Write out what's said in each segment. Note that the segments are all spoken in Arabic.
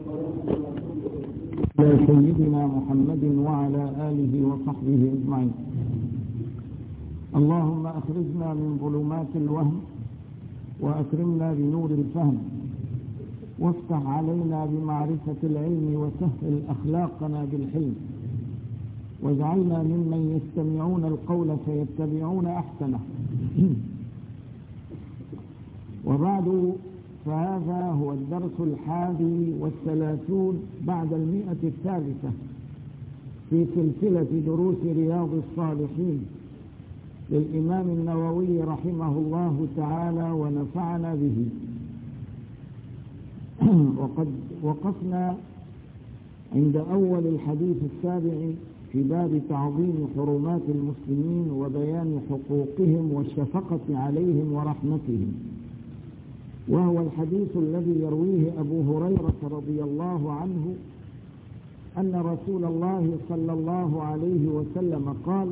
سيدنا محمد وعلى آله وصحبه أجمعين. اللهم أخرجنا من ظلمات الوهم وأكرمنا بنور الفهم وافتح علينا بمعرفة العلم وسهل أخلاقنا بالحلم واجعلنا ممن يستمعون القول فيتبعون أحسنه. وبعد، فهذا هو الدرس 31 بعد 103 في سلسلة دروس رياض الصالحين للإمام النووي رحمه الله تعالى ونفعنا به. وقد وقفنا عند أول الحديث 7 في باب تعظيم حرمات المسلمين وبيان حقوقهم والشفقة عليهم ورحمتهم، وهو الحديث الذي يرويه أبو هريرة رضي الله عنه أن رسول الله صلى الله عليه وسلم قال: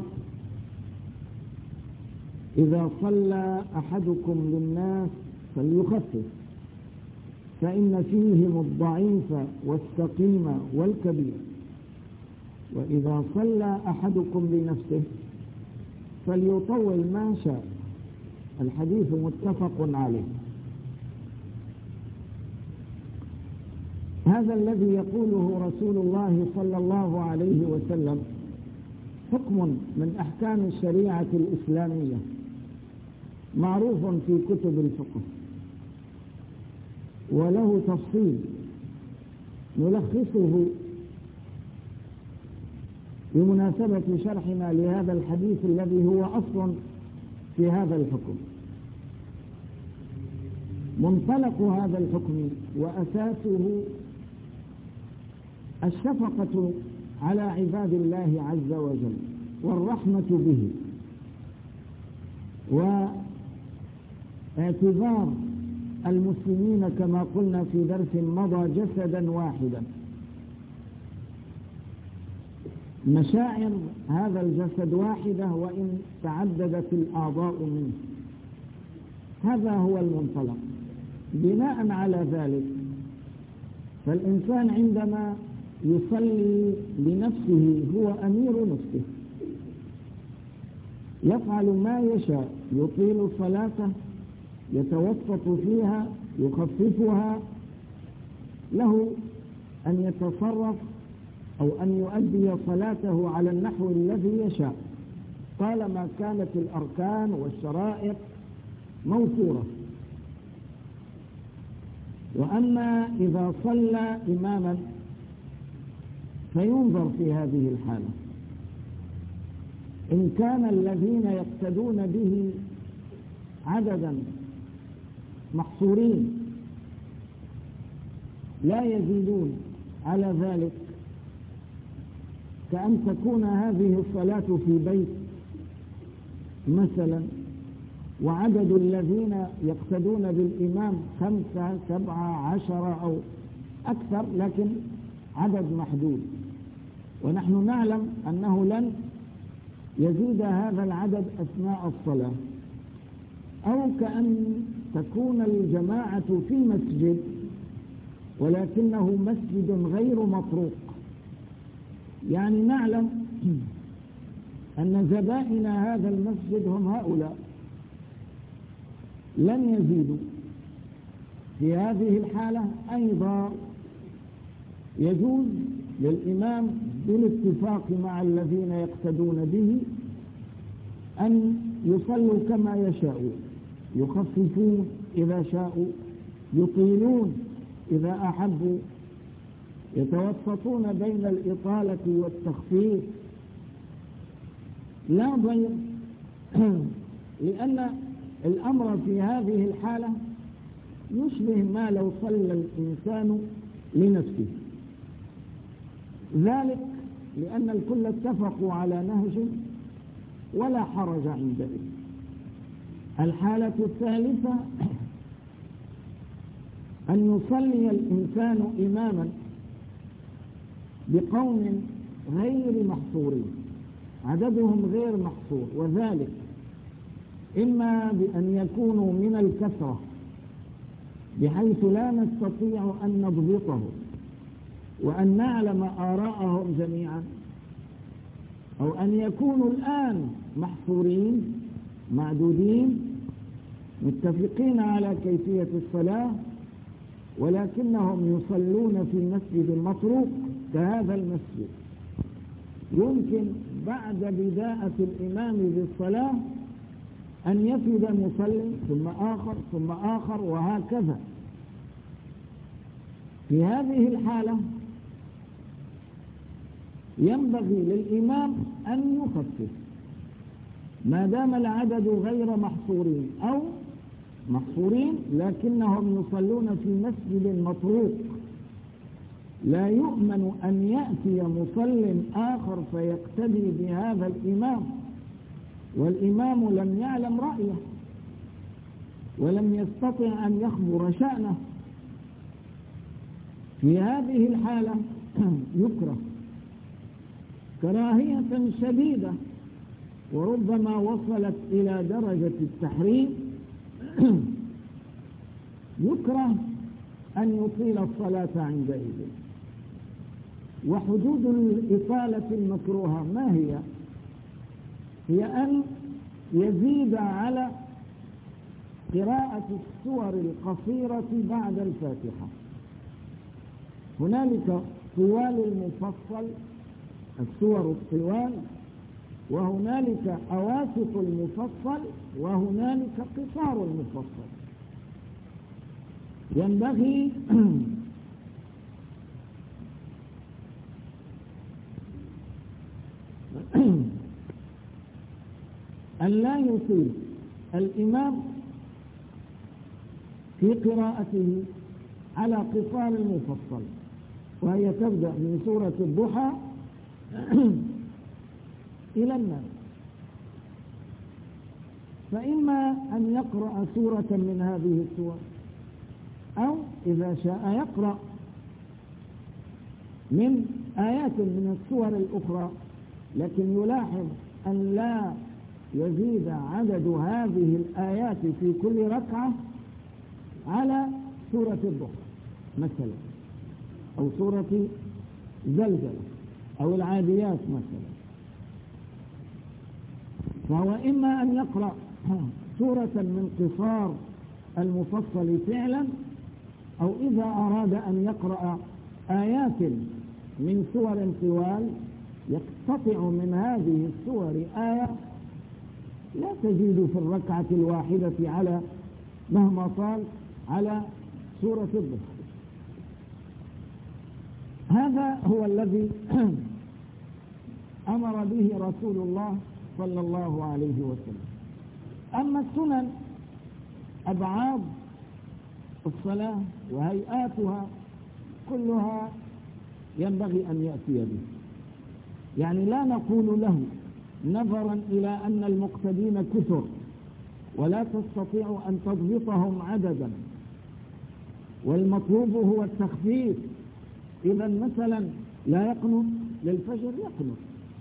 إذا صلى أحدكم للناس فليخفف، فإن فيهم الضعيف والسقيم والكبير، وإذا صلى أحدكم لنفسه فليطول ما شاء. الحديث متفق عليه. هذا الذي يقوله رسول الله صلى الله عليه وسلم حكم من أحكام الشريعة الإسلامية معروف في كتب الفقه، وله تفصيل نلخصه بمناسبة شرحنا لهذا الحديث الذي هو أصل في هذا الحكم. منطلق هذا الحكم وأساسه الشفقة على عباد الله عز وجل والرحمة به، واعتبار المسلمين كما قلنا في درس مضى جسدا واحدا. مشاعر هذا الجسد واحدة وإن تعددت الأعضاء منه. هذا هو المنطلق. بناء على ذلك فالإنسان عندما يصلي لنفسه هو أمير نفسه، يفعل ما يشاء، يطيل صلاته، يتوسط فيها، يخففها، له أن يتصرف أو أن يؤدي صلاته على النحو الذي يشاء طالما كانت الأركان والشرائط موفورة. وأما إذا صلى إماما فينظر في هذه الحالة، إن كان الذين يقتدون به عددا محصورين لا يزيدون على ذلك، كأن تكون هذه الصلاة في بيت مثلا، وعدد الذين يقتدون بالإمام 5 7 10 أو أكثر، لكن عدد محدود، ونحن نعلم أنه لن يزيد هذا العدد أثناء الصلاة. أو كأن تكون الجماعة في مسجد ولكنه مسجد غير مطروق، يعني نعلم أن زبائن هذا المسجد هم هؤلاء، لن يزيدوا. في هذه الحالة أيضا يجوز للإمام بالاتفاق مع الذين يقتدون به أن يصلوا كما يشاءون، يخففون إذا شاءوا، يطيلون إذا أحبوا، يتوسطون بين الإطالة والتخفيف، لا ضير، لأن الأمر في هذه الحالة يشبه ما لو صلى الإنسان لنفسه. ذلك لأن الكل اتفقوا على نهج ولا حرج عندئذ. الحالة الثالثة أن يصلي الإنسان إماما بقوم غير محصورين، عددهم غير محصور، وذلك إما بأن يكونوا من الكثرة بحيث لا نستطيع أن نضبطه، وأن نعلم آراءهم جميعا، أو أن يكونوا الآن محصورين معدودين متفقين على كيفية الصلاة، ولكنهم يصلون في مسجد مطروق كهذا المسجد. يمكن بعد بداءة الإمام بالصلاة أن يفد مصلٍ ثم آخر ثم آخر وهكذا. في هذه الحالة ينبغي للإمام أن يخفف ما دام العدد غير محصورين أو محصورين لكنهم يصلون في مسجد مطروق. لا يؤمن أن يأتي مصل آخر فيقتدي بهذا الإمام والإمام لم يعلم رأيه ولم يستطع أن يخبر شأنه. في هذه الحالة يكره كراهية شديدة وربما وصلت إلى درجة التحريم. يكره أن يطيل الصلاة عندئذ. وحدود الإطالة المكروهة ما هي؟ هي أن يزيد على قراءة السور القصيرة بعد الفاتحة. هنالك طوال المفصل، السور الطوال، وهنالك أواسط المفصل، وهنالك قصار المفصل. ينبغي أن لا يطيل الإمام في قراءته على قصار المفصل، وهي تبدأ من سورة الضحى إلى الناس. فإما أن يقرأ سورة من هذه السور، أو إذا شاء يقرأ من آيات من السور الأخرى، لكن يلاحظ أن لا يزيد عدد هذه الآيات في كل ركعة على سورة الضحى مثلا، أو سورة زلزلة، أو العاديات مثلا. فهو إما أن يقرأ سورة من قصار المفصل فعلا، أو إذا أراد أن يقرأ آيات من سور طوال يقتطع من هذه السور آية لا تزيد في الركعة الواحدة على مهما طال على سورة الضحى. هذا هو الذي أمر به رسول الله صلى الله عليه وسلم. أما السنن أبعاد الصلاة وهيئاتها كلها ينبغي أن يأتي به. يعني لا نقول له نظرا إلى أن المقتدين كثر ولا تستطيع أن تضبطهم عددا والمطلوب هو التخفيف، إذا مثلا لا يقنط للفجر، يقنط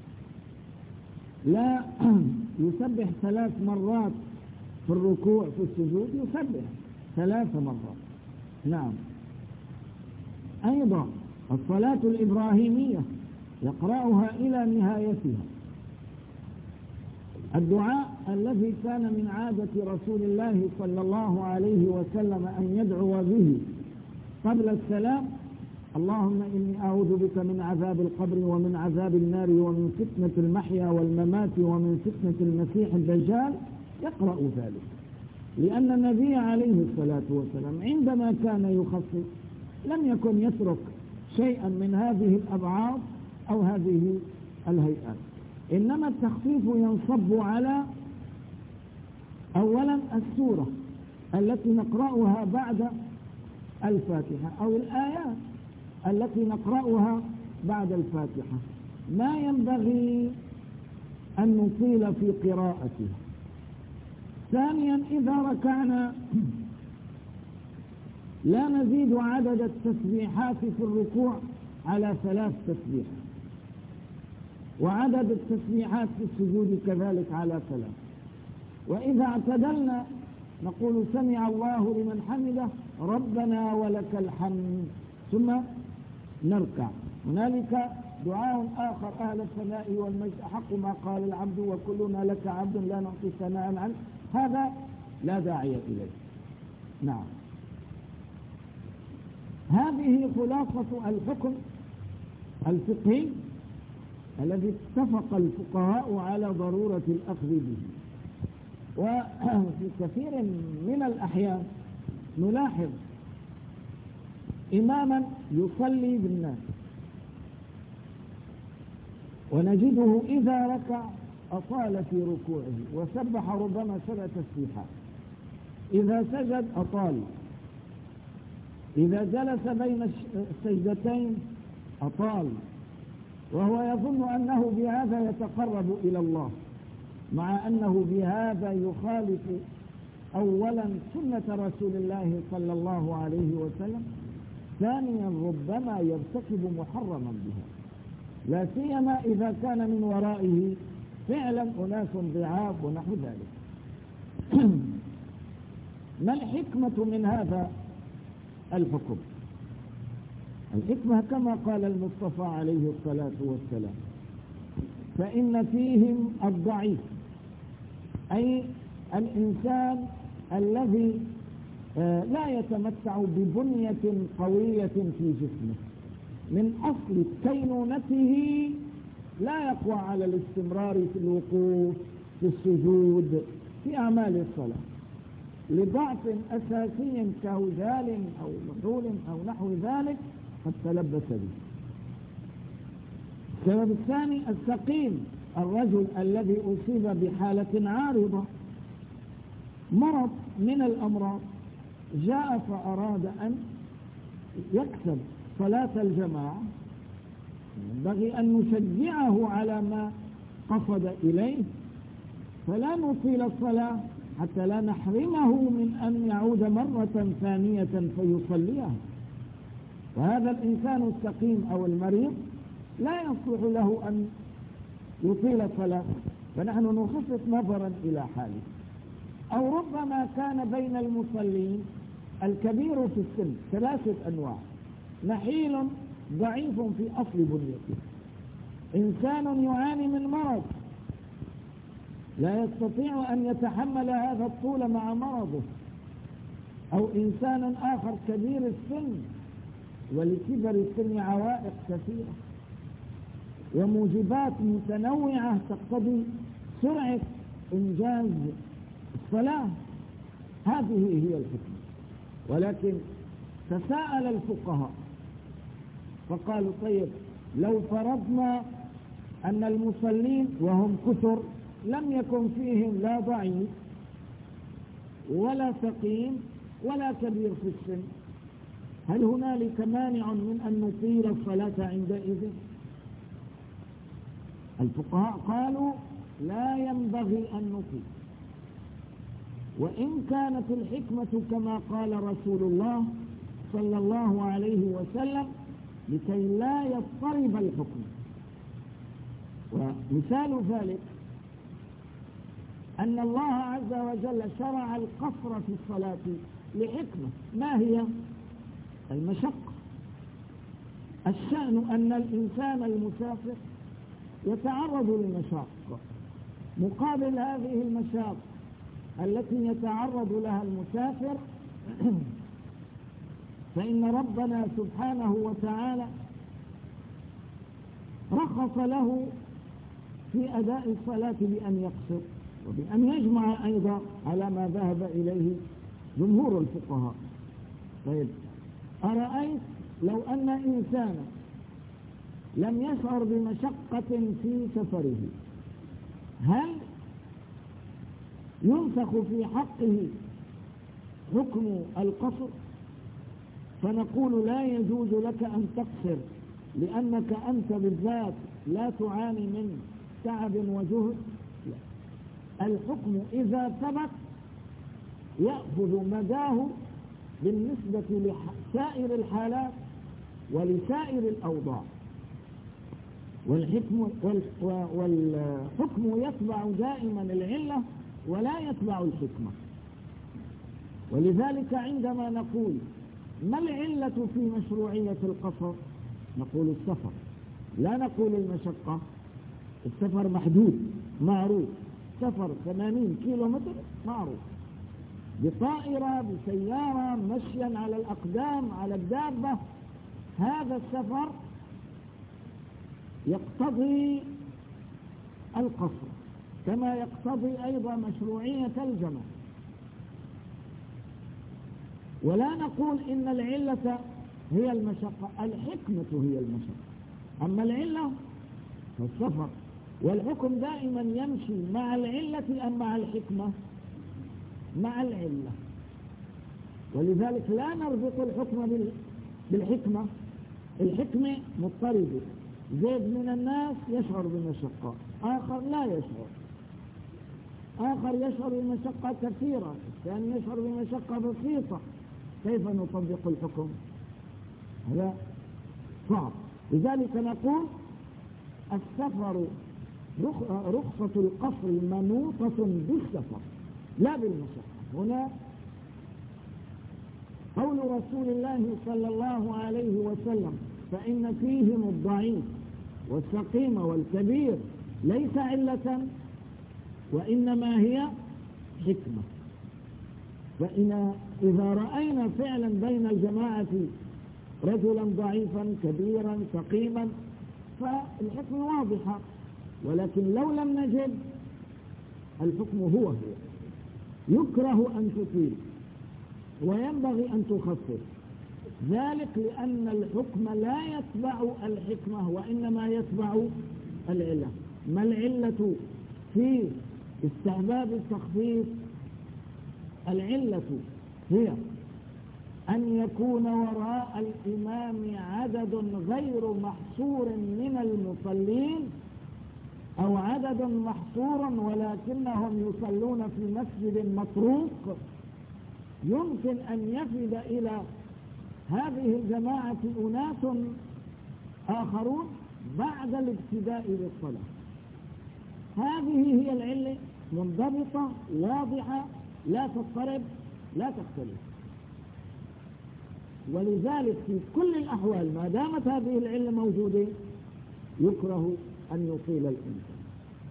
لا يسبح 3 مرات في الركوع في السجود، يسبح 3 مرات. نعم. أيضا الصلاة الإبراهيمية يقرأها إلى نهايتها. الدعاء الذي كان من عادة رسول الله صلى الله عليه وسلم أن يدعو به قبل السلام: اللهم إني أعوذ بك من عذاب القبر ومن عذاب النار ومن فتنة المحيا والممات ومن فتنة المسيح الدجال. يقرأ ذلك لأن النبي عليه الصلاة والسلام عندما كان يخفف لم يكن يترك شيئا من هذه الأبعاد أو هذه الهيئات، إنما التخفيف ينصب على أولا السورة التي نقرأها بعد الفاتحة أو الآيات التي نقرأها بعد الفاتحة. ما ينبغي أن نطيل في قراءتها. ثانيا إذا ركعنا لا نزيد عدد التسبيحات في الركوع على 3 تسبيحات، وعدد التسبيحات في السجود كذلك على 3. وإذا اعتدلنا نقول سمع الله لمن حمده ربنا ولك الحمد، ثم نركع. هنالك دعاء آخر: أهل الثناء والمجد أحق ما قال العبد وكلنا لك عبد لا نعطي ثناء عنك. هذا لا داعي إليه. نعم، هذه خلاصة الحكم الفقهي الذي اتفق الفقهاء على ضرورة الأخذ به. وفي كثير من الأحيان نلاحظ إماما يصلي بالناس ونجده إذا ركع أطال في ركوعه وسبح ربما 7 تسبيحات، إذا سجد أطال، إذا جلس بين السجدتين أطال، وهو يظن أنه بهذا يتقرب إلى الله، مع أنه بهذا يخالف أولا سنة رسول الله صلى الله عليه وسلم، ثانيا ربما يرتكب محرما بها، لا سيما إذا كان من ورائه فعلا أناس ضعاف ونحو ذلك. ما الحكمة من هذا الحكم؟ الحكمة كما قال المصطفى عليه الصلاة والسلام: فإن فيهم الضعيف، أي الإنسان الذي لا يتمتع ببنية قوية في جسمه، من أصل كينونته لا يقوى على الاستمرار في الوقوف، في السجود، في أعمال الصلاة، لضعف أساسي كهزال أو محول أو نحو ذلك قد تلبس به. السبب الثاني السقيم، الرجل الذي أصيب بحالة عارضة، مرض من الأمراض، جاء فأراد أن يكسب صلاة الجماعة، ينبغي أن نشجعه على ما قصد إليه، فلا نطيل الصلاة حتى لا نحرمه من أن يعود مرة ثانية فيصليها. وهذا الإنسان السقيم أو المريض لا يصلح له أن يطيل الصلاة، فنحن نخصص نظرا إلى حاله. أو ربما كان بين المصلين الكبير في السن، 3 أنواع: نحيل ضعيف في أصل بنيته، إنسان يعاني من مرض لا يستطيع أن يتحمل هذا الطول مع مرضه، أو إنسان آخر كبير السن ولكبر السن عوائق كثيرة وموجبات متنوعة تقتضي سرعة إنجاز الصلاة. هذه هي الحكمة. ولكن تساءل الفقهاء فقالوا: طيب، لو فرضنا أن المصلين وهم كثر لم يكن فيهم لا ضعيف ولا سقيم ولا كبير في السن، هل هنالك مانع من أن نطيل الصلاة عندئذ؟ الفقهاء قالوا: لا ينبغي أن نطيل، وإن كانت الحكمة كما قال رسول الله صلى الله عليه وسلم لكي لا يضطرب الحكم. ومثال ذلك أن الله عز وجل شرع القصر في الصلاة لحكمة، ما هي؟ المشقة. الشأن أن الإنسان المسافر يتعرض لمشاق، مقابل هذه المشاق التي يتعرض لها المسافر فإن ربنا سبحانه وتعالى رخص له في أداء الصلاة بأن يقصر وبأن يجمع أيضا على ما ذهب إليه جمهور الفقهاء. طيب، أرأيت لو أن إنسانا لم يشعر بمشقة في سفره، هل ينسخ في حقه حكم القصر فنقول لا يجوز لك أن تقصر لأنك أنت بالذات لا تعاني من تعب وجهد؟ لا. الحكم إذا ثبت يأخذ مداه بالنسبة لسائر الحالات ولسائر الأوضاع، والحكم يتبع دائما العلة ولا يتبع الحكمة. ولذلك عندما نقول ما العلة في مشروعية القصر نقول السفر، لا نقول المشقة. السفر محدود معروف، سفر 80 كيلو متر معروف، بطائرة بسيارة مشيا على الأقدام على الدابة، هذا السفر يقتضي القصر كما يقتضي أيضا مشروعية الجمع. ولا نقول إن العلة هي المشقة، الحكمة هي المشقة، أما العلة فالسفر. والحكم دائما يمشي مع العلة أم مع الحكمة؟ مع العلة. ولذلك لا نربط الحكم بالحكمة. الحكمة مضطردة، زيد من الناس يشعر بمشقة، آخر لا يشعر، آخر يشعر بمشقة كثيرة، الثاني يشعر بمشقة بسيطة. كيف نطبق الحكم؟ هذا صعب. لذلك نقول السفر رخصة القصر منوطة بالسفر لا بالمشقة. هنا قول رسول الله صلى الله عليه وسلم فإن فيهم الضعيف والسقيم والكبير ليس علة وإنما هي حكمة. إذا رأينا فعلا بين الجماعة رجلا ضعيفا كبيرا سقيما فالحكم واضحة، ولكن لو لم نجد الحكم هو يكره أن تطيل وينبغي أن تخفف، ذلك لأن الحكم لا يتبع الحكمة وإنما يتبع العلة. ما العلة في استحباب التخفيف؟ العلة هي أن يكون وراء الإمام عدد غير محصور من المصلين أو عدد محصور ولكنهم يصلون في مسجد مطروق، يمكن أن يفد إلى هذه الجماعة أناس آخرون بعد الابتداء بالصلاة. هذه هي العلة، منضبطة واضحة لا تضطرب لا تختلف. ولذلك في كل الأحوال ما دامت هذه العلة موجودة يكره أن يطيل الإنسان.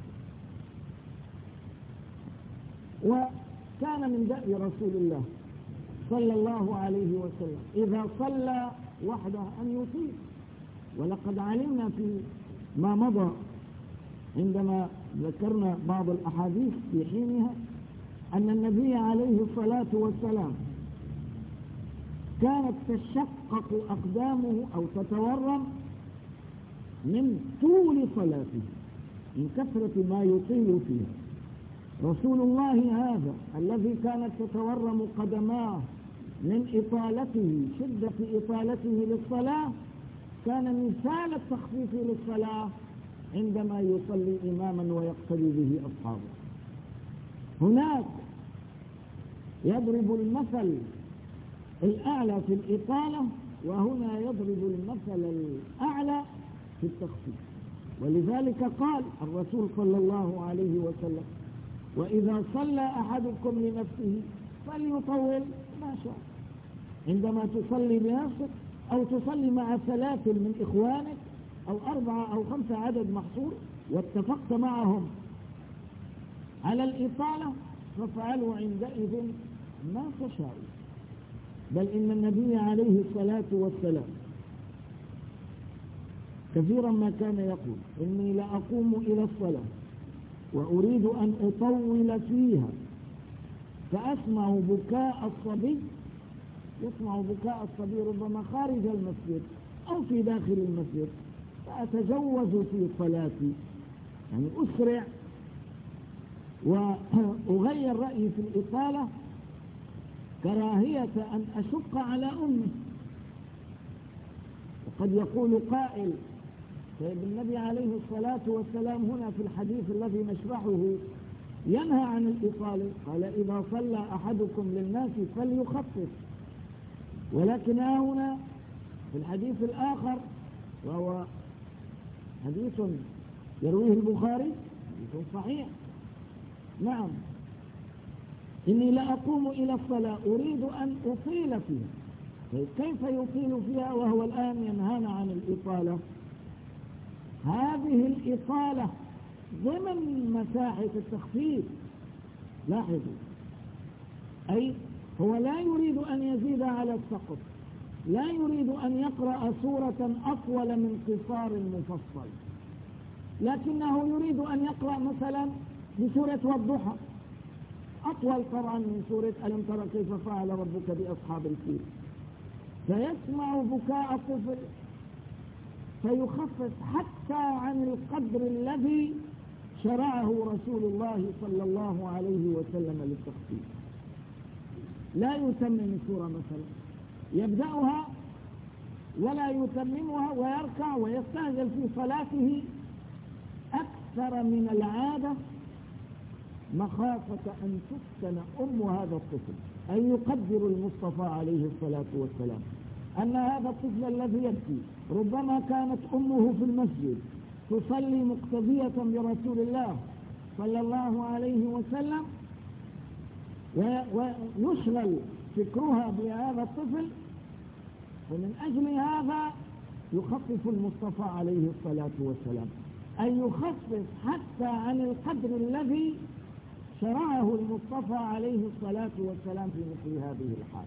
وكان من دأب رسول الله صلى الله عليه وسلم إذا صلى وحده أن يطيل. ولقد علمنا في ما مضى عندما ذكرنا بعض الأحاديث في حينها أن النبي عليه الصلاة والسلام كانت تشقق أقدامه أو تتورم من طول صلاته، من كثرة ما يطيل فيها. رسول الله هذا الذي كانت تتورم قدماه من إطالته، شدة إطالته للصلاة، كان مثال التخفيف للصلاة عندما يصلي إماما ويقتدي به أصحابه. هناك يضرب المثل الأعلى في الإطالة، وهنا يضرب المثل الأعلى في التخفيف. ولذلك قال الرسول صلى الله عليه وسلم وإذا صلى أحدكم لنفسه فليطول ما شاء. عندما تصلي بنفسك أو تصلي مع 3 من إخوانك أو 4 أو 5 عدد محصور واتفقت معهم على الإطالة فافعلوا عندئذ ما تشاءوا. بل إن النبي عليه الصلاة والسلام كثيرا ما كان يقول إني لأقوم إلى الصلاة وأريد أن أطول فيها فأسمع بكاء الصبي، يسمع بكاء الصبي ربما خارج المسجد أو في داخل المسجد، فأتجوز في صلاتي، يعني أسرع وأغير رأيي في الإطالة كراهية أن أشق على أمي. وقد يقول قائل طيب النبي عليه الصلاة والسلام هنا في الحديث الذي نشرحه ينهى عن الإطالة، قال إذا صلى أحدكم للناس فليخفف. ولكن هنا في الحديث الآخر وهو حديث يرويه البخاري حديث صحيح، نعم، إني لأقوم إلى الصلاة أريد أن أطيل فيها. كيف يطيل فيها وهو الآن ينهانا عن الإطالة؟ الإطالة، هذه الإطالة ضمن مساحة التخفيف. لاحظوا، أي هو لا يريد أن يزيد على السقط، لا يريد أن يقرأ سورة أطول من قصار المفصل، لكنه يريد أن يقرأ مثلا بسورة والضحى، أطول طبعا من سورة ألم ترى كيف فعل ربك بأصحاب الفيل، فيسمع بكاء الطفل فيخفف حتى عن القدر الذي شرعه رسول الله صلى الله عليه وسلم للتخفيف. لا يتمم السورة مثلا، يبدأها ولا يتممها ويركع ويستعجل في صلاته أكثر من العادة مخافة أن تفتن أم هذا الطفل. أن يقدر المصطفى عليه الصلاة والسلام أن هذا الطفل الذي يبكي ربما كانت أمه في المسجد تصلي مقتدية برسول الله صلى الله عليه وسلم، ويشغل فكرها بهذا الطفل، ومن أجل هذا يخفف المصطفى عليه الصلاة والسلام، أن يخفف حتى عن القدر الذي شرعه المصطفى عليه الصلاة والسلام في مثل هذه الحال.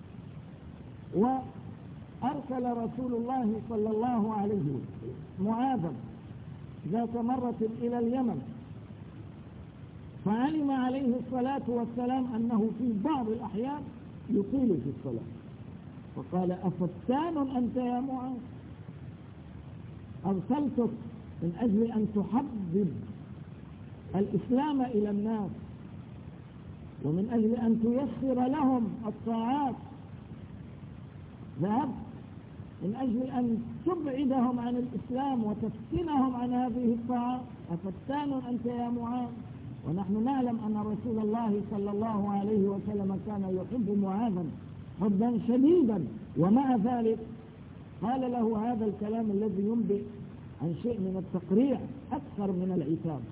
وأرسل رسول الله صلى الله عليه وسلم معاذا ذات مرة إلى اليمن، فعلم عليه الصلاة والسلام أنه في بعض الأحيان يطيل في الصلاة، فقال: أفتان أنت يا معاذ؟ أرسلتك من أجل أن تحبب الإسلام إلى الناس، ومن أجل أن تيسر لهم الطاعات، ذهبت من أجل أن تبعدهم عن الإسلام وتفتنهم عن هذه الطاعات. أفتان أنت يا معاذ؟ ونحن نعلم أن رسول الله صلى الله عليه وسلم كان يحب معاذا حبا شديدا، ومع ذلك قال له هذا الكلام الذي ينبئ عن شيء من التقريع أكثر من العتاب.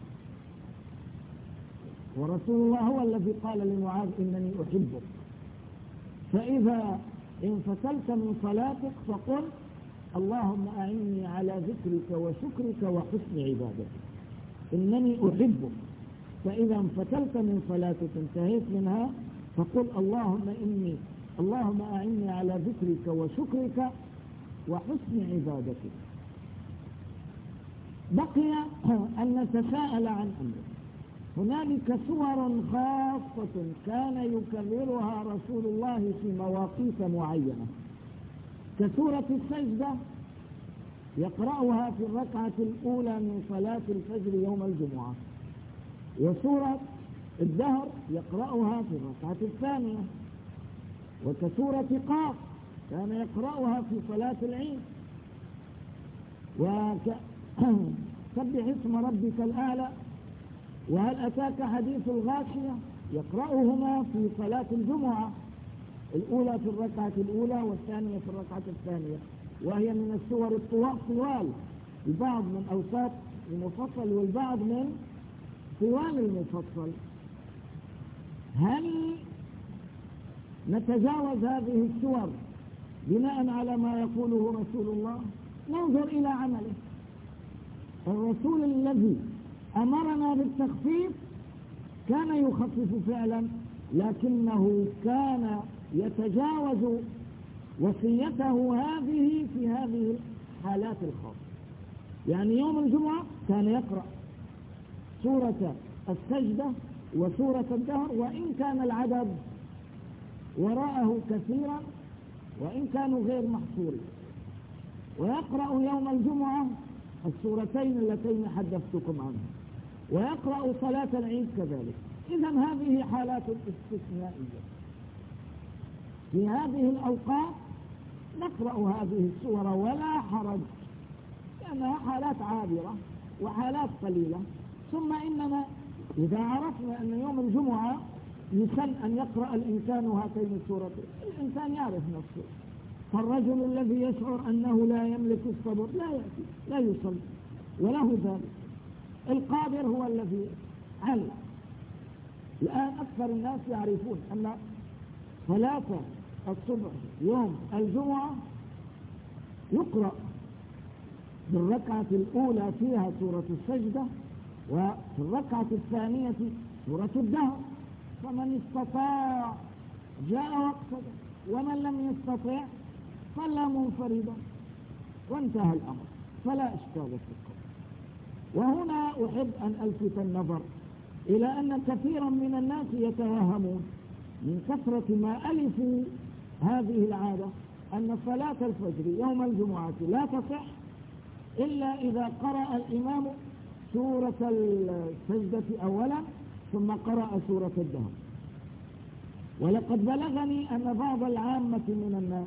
ورسول الله هو الذي قال لمعاذ: إنني أحبك، فإذا انفصلت من صلاتك فقل: اللهم أعني على ذكرك وشكرك وحسن عبادتك. إنني أحبك، فإذا انفتلت من صلاتك انتهيت منها فقل: اللهم أعني على ذكرك وشكرك وحسن عبادتك. بقي أن نتساءل عن أمر. هنالك سور خاصة كان يكررها رسول الله في مواقيت معينة، كسورة السجدة يقرأها في الركعة الأولى من صلاة الفجر يوم الجمعة، وسورة الدهر يقرأها في الركعة الثانية، وكسورة قاف كان يقرأها في صلاة العيد، سبح اسم ربك الأعلى، وهل أتاك حديث الغاشية يقرأهما في صلاة الجمعة، الأولى في الركعة الأولى والثانية في الركعة الثانية، وهي من السور الطوال، البعض من أوساط المفصل والبعض من طوال المفصل. هل نتجاوز هذه السور بناء على ما يقوله رسول الله؟ ننظر إلى عمله. الرسول الذي أمرنا بالتخفيف كان يخفف فعلا، لكنه كان يتجاوز وصيته هذه في هذه الحالات الخاصة. يعني يوم الجمعة كان يقرأ سورة السجدة وسورة الدهر، وإن كان العدد وراءه كثيرا وإن كانوا غير محصورين، ويقرأ يوم الجمعة السورتين اللتين حدثتكم عنها، ويقرأ صلاة العيد كذلك. إذن هذه حالات استثنائية، في هذه الأوقات نقرأ هذه السور ولا حرج، لأنها حالات عابرة وحالات قليلة. ثم إننا إذا عرفنا أن يوم الجمعة يسن أن يقرأ الإنسان هاتين السورتين، الإنسان يعرف نفسه، فالرجل الذي يشعر أنه لا يملك الصبر لا يأتي لا يصلي وله ذلك. القادر هو الذي علم. الآن أكثر الناس يعرفون أن صلاة الصبح يوم الجمعة يقرأ في الركعة الأولى فيها سورة السجدة، وفي الركعة الثانية سورة الدهر. فمن استطاع جاء واقتصد، ومن لم يستطع صلى منفردا وانتهى الأمر، فلا إشكال في القول. وهنا أحب أن ألفت النظر إلى أن كثيرا من الناس يتوهمون من كثرة ما ألفوا هذه العادة أن صلاة الفجر يوم الجمعة لا تصح إلا إذا قرأ الإمام سورة السجدة أولا ثم قرأ سورة الدهر. ولقد بلغني أن بعض العامة من الناس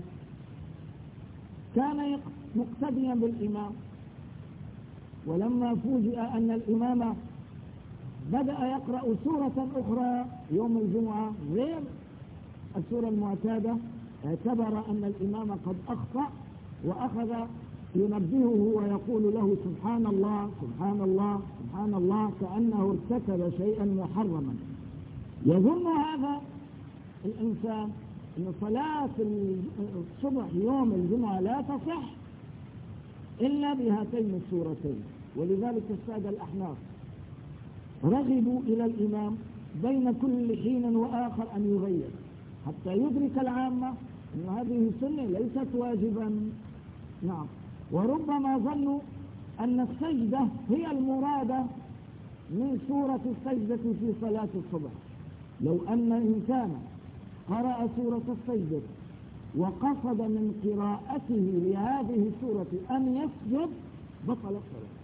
كان مقتديا بالإمام، ولما فوجئ أن الإمام بدأ يقرأ سورة أخرى يوم الجمعة غير السورة المعتادة، اعتبر أن الإمام قد أخطأ وأخذ ينبهه ويقول له سبحان الله سبحان الله سبحان الله، كأنه ارتكب شيئا محرما. يظن هذا الإنسان أن صلاة الصبح يوم الجمعة لا تصح إلا بهاتين السورتين. ولذلك السادة الأحناف رغبوا إلى الإمام بين كل حين وآخر أن يغير حتى يدرك العامة أن هذه السنة ليست واجبا. نعم، وربما ظنوا أن السجدة هي المرادة من سورة السجدة في صلاة الصبح. لو أن إنسانا قرأ سورة السجدة وقصد من قراءته لهذه السورة أن يسجد بطل الصلاة.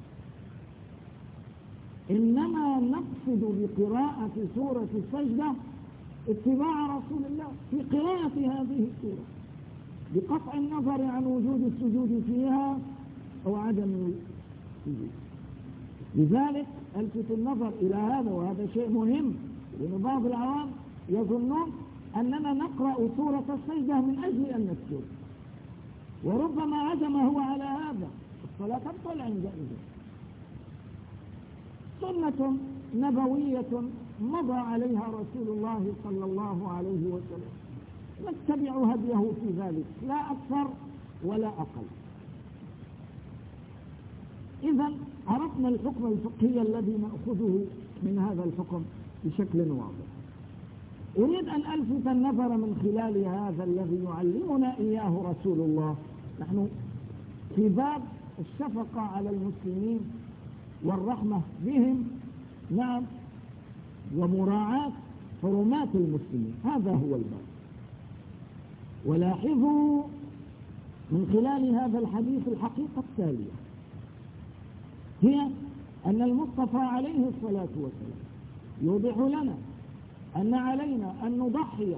إنما نقصد بقراءة سورة السجدة اتباع رسول الله في قراءة هذه السورة، بقطع النظر عن وجود السجود فيها أو عدم السجود. لذلك ألفت النظر إلى هذا، وهذا شيء مهم، لأن بعض العوام يظنون أننا نقرأ سورة السجدة من أجل أن نسجد، وربما عزم هو على هذا، الصلاة تبطل عندئذ. سنة نبوية مضى عليها رسول الله صلى الله عليه وسلم، نتبع هديه في ذلك لا أكثر ولا أقل. إذن عرفنا الحكم الفقهي الذي نأخذه من هذا الحكم بشكل واضح. أريد أن ألفت النظر من خلال هذا الذي يعلمنا إياه رسول الله. نحن في باب الشفقة على المسلمين والرحمة بهم، نعم، ومراعاة حرمات المسلمين، هذا هو الباب. ولاحظوا من خلال هذا الحديث الحقيقة التالية، هي أن المصطفى عليه الصلاة والسلام يوضح لنا أن علينا أن نضحي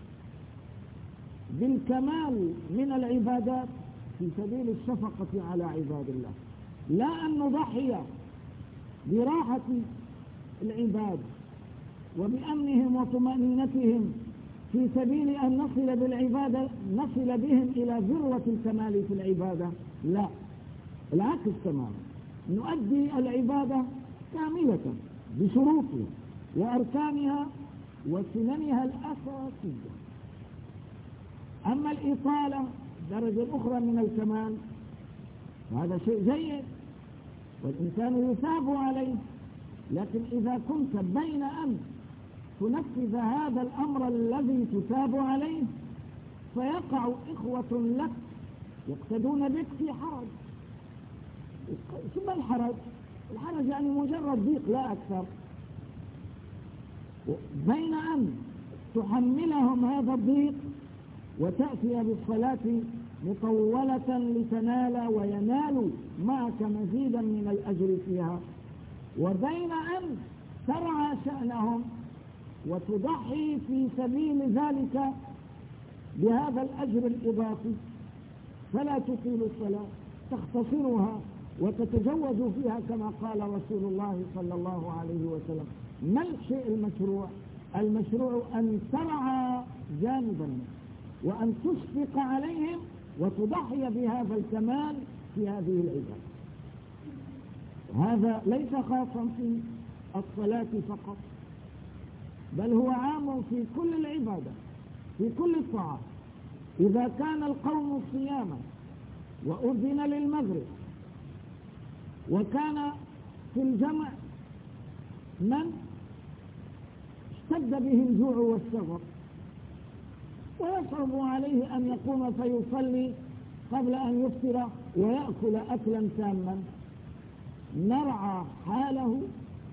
بالكمال من العبادات في سبيل الشفقة على عباد الله، لا أن نضحي براحة العباد وبأمنهم وطمأنينتهم في سبيل أن نصل بهم إلى ذروة الكمال في العبادة. لا، العكس تماما، نؤدي العبادة كاملة بشروطها وأركانها وسننها الأساسية. أما الإطالة درجة أخرى من الكمال، وهذا شيء جيد والإنسان يثاب عليه، لكن إذا كنت بين أن تنفذ هذا الأمر الذي تثاب عليه فيقع إخوة لك يقتدون بك في حرج. ثم الحرج يعني مجرد ضيق لا أكثر، بين أن تحملهم هذا الضيق وتأتي بالصلاة مطولة لتنال وينال معك مزيدا من الأجر فيها، وبين أن ترعى شأنهم وتضحي في سبيل ذلك بهذا الأجر الإضافي، فلا تطيل الصلاة، تختصرها وتتجوز فيها كما قال رسول الله صلى الله عليه وسلم. ما الشيء المشروع؟ المشروع أن ترعى جانبا وأن تشفق عليهم وتضحي بهذا الكمال في هذه العبادة. هذا ليس خاصا في الصلاة فقط، بل هو عام في كل العبادة، في كل الطاعات. إذا كان القوم صياما وأذن للمغرب وكان في الجمع من اشتد به الجوع والسفر ويصعب عليه أن يقوم فيصلي قبل أن يفطر ويأكل أكلا تاما، نرعى حاله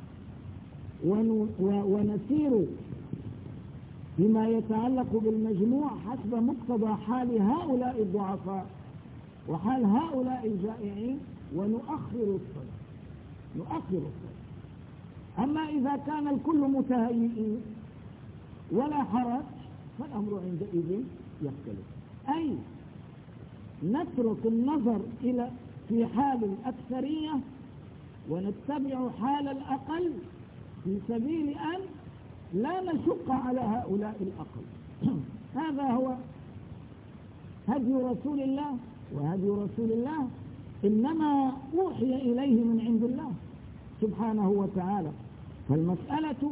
ونسير بما يتعلق بالمجموع حسب مقتضى حال هؤلاء الضعفاء وحال هؤلاء الجائعين، ونؤخر الصلاة. أما إذا كان الكل متهيئين ولا حرج فالأمر عندئذ يختلف، أي نترك النظر إلى في حال الأكثرية ونتبع حال الأقل في سبيل أن لا نشق على هؤلاء الأقل. هذا هو هدي رسول الله، وهدي رسول الله إنما أوحي إليه من عند الله سبحانه وتعالى. فالمسألة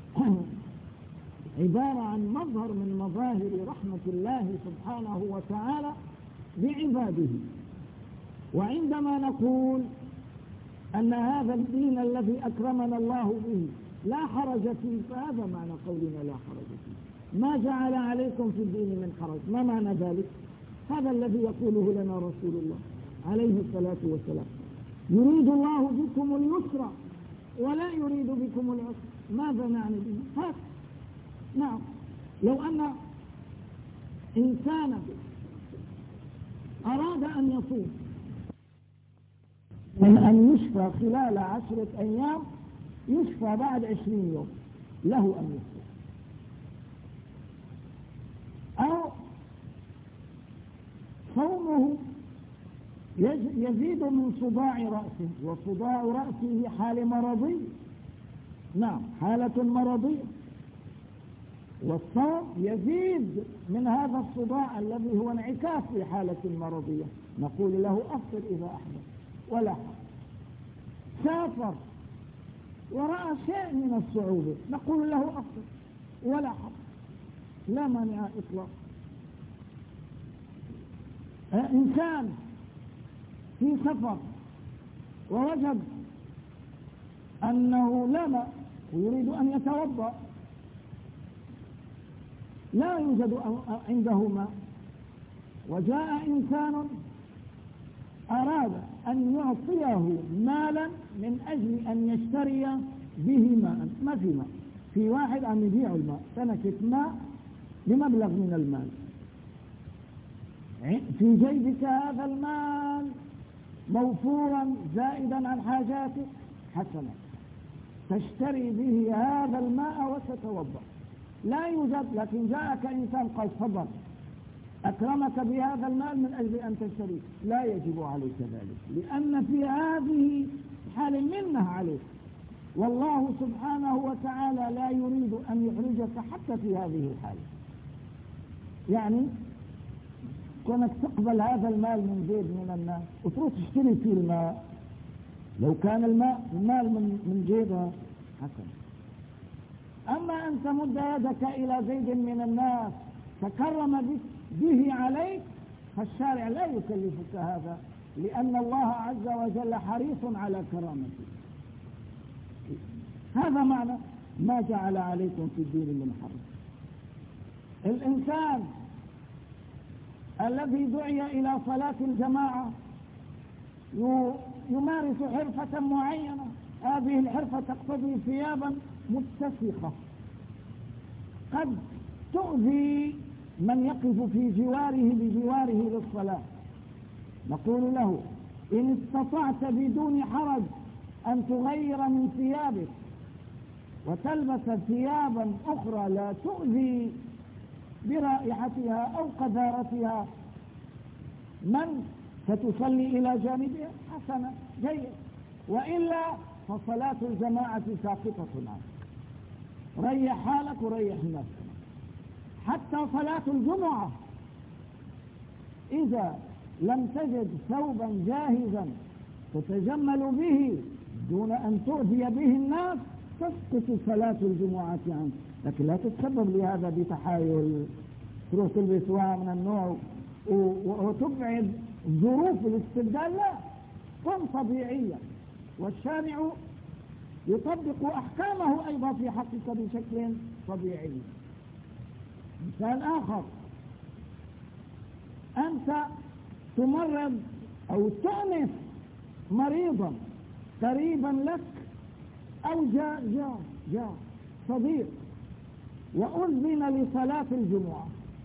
عبارة عن مظهر من مظاهر رحمة الله سبحانه وتعالى بعباده. وعندما نقول أن هذا الدين الذي أكرمنا الله به لا حرج فيه، فهذا معنى قولنا لا حرج فيه. ما جعل عليكم في الدين من حرج، ما معنى ذلك؟ هذا الذي يقوله لنا رسول الله عليه الصلاة والسلام. يريد الله بكم اليسر ولا يريد بكم العسر. ماذا نعني به؟ هذا نعم، لو أن إنسانا أراد أن يصوم من أن يشفى خلال 10 أيام، يشفى بعد 20 يوم، له أن يصوم. أو صومه يزيد من صداع رأسه، وصداع رأسه حال مرضي، نعم حالة مرضية، والصوم يزيد من هذا الصداع الذي هو انعكاس في حالة مرضية، نقول له أفطر إذا أحدث ولا حرج. سافر ورأى شيء من الصعوبة، نقول له أفطر ولا حرج، لا مانع إطلاق. إنسان في سفر ووجد أنه لا ماء ويريد أن يتوضأ، لا يوجد عنده ماء، وجاء إنسان أراد أن يعطيه مالا من أجل أن يشتري به ماء، ما في ماء، في واحد عم يبيع الماء، تنكة ماء بمبلغ من المال، في جيبك هذا المال موفورا زائدا عن حاجاتك، حسنا تشتري به هذا الماء وتتوضأ. لا يوجد، لكن جاءك إنسان قال تفضل أكرمك بهذا المال من أجل أن تشتري، لا يجب عليك ذلك، لأن في هذه حال منه عليك، والله سبحانه وتعالى لا يريد أن يحرجك حتى في هذه الحالة. يعني كونك تقبل هذا المال من جيب من الناس وتروح تشتري فيه الماء، لو كان المال من جيبها حسن. أما أن تمد يدك إلى زيد من الناس تكرم به عليك، فالشارع لا يكلفك هذا، لأن الله عز وجل حريص على كرامتك. هذا معنى ما جعل عليكم في الدين من حرج. الإنسان الذي دعي إلى صلاة الجماعة يمارس حرفة معينة، هذه الحرفة تقتضي ثيابا متسخة قد تؤذي من يقف في جواره بجواره للصلاة، نقول له إن استطعت بدون حرج أن تغير من ثيابك وتلبس ثيابا أخرى لا تؤذي برائحتها أو قذارتها من ستصلي إلى جانبها، حسنا جيد، وإلا فصلاة الجماعة ساقطة عنك، ريح حالك وريح نفسك. حتى صلاة الجمعة إذا لم تجد ثوبا جاهزا تتجمل به دون أن تؤذي به الناس تسقط صلاة الجمعة عنك، لكن لا تتسبب لهذا بتحايل، تروح تلبس واحد من النوع وتبعد ظروف الاستبدال، لا، كن طبيعيا والشارع يطبق أحكامه أيضا في حقك بشكل طبيعي. مثال آخر، أنت تمرض أو تؤنس مريضا قريبا لك أو جاء صديق وأذن لصلاة الجمعة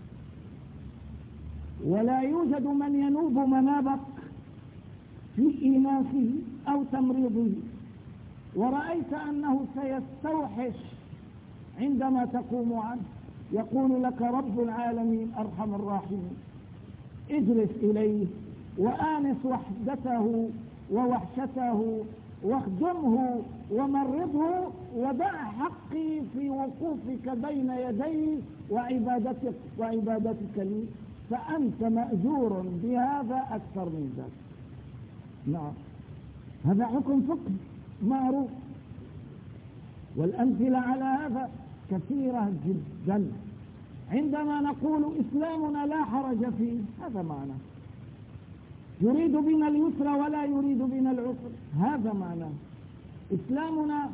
ولا يوجد من ينوب منابك في إيناسه أو تمريضه، ورأيت أنه سيستوحش عندما تقوم عنه، يقول لك رب العالمين أرحم الراحمين اجلس إليه وآنس وحدته ووحشته واخدمه ومرضه ودع حقي في وقوفك بين يديه وعبادتك لي، فأنت مأجور بهذا أكثر من ذلك. نعم، هذا حكم فقه معروف، والأمثلة على هذا كثيرة جدا. عندما نقول إسلامنا لا حرج فيه، هذا معنى يريد بنا اليسر ولا يريد بنا العسر، هذا معنى إسلامنا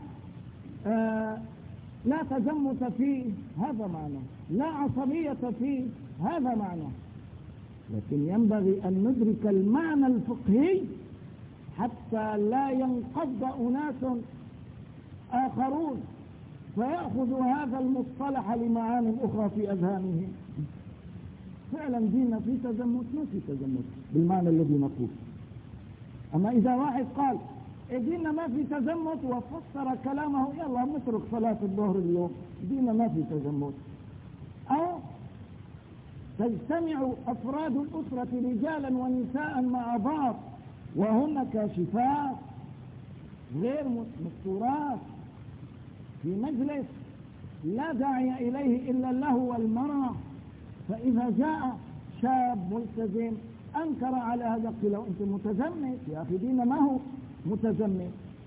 لا تزمت فيه، هذا معنى لا عصبية فيه، هذا معنى. لكن ينبغي أن ندرك المعنى الفقهي حتى لا ينقض أناس آخرون فيأخذوا هذا المصطلح لمعاني أخرى في أذهانهم. فعلا ديننا في تزمت، ما في تزمت بالمعنى الذي نقول. أما إذا واحد قال ديننا ما في تزمت وفسر كلامه يلا نترك صلاة الظهر اليوم، ديننا ما في تزمت، أو تجتمع أفراد الأسرة رجالا ونساء مع بعض وهن كاشفات غير مستورات في مجلس لا داعي إليه إلا الله والمرأة، فإذا جاء شاب ملتزم أنكر على هذا، قيل له أنت متزمت يا أخي، ديننا ما هو متزمت.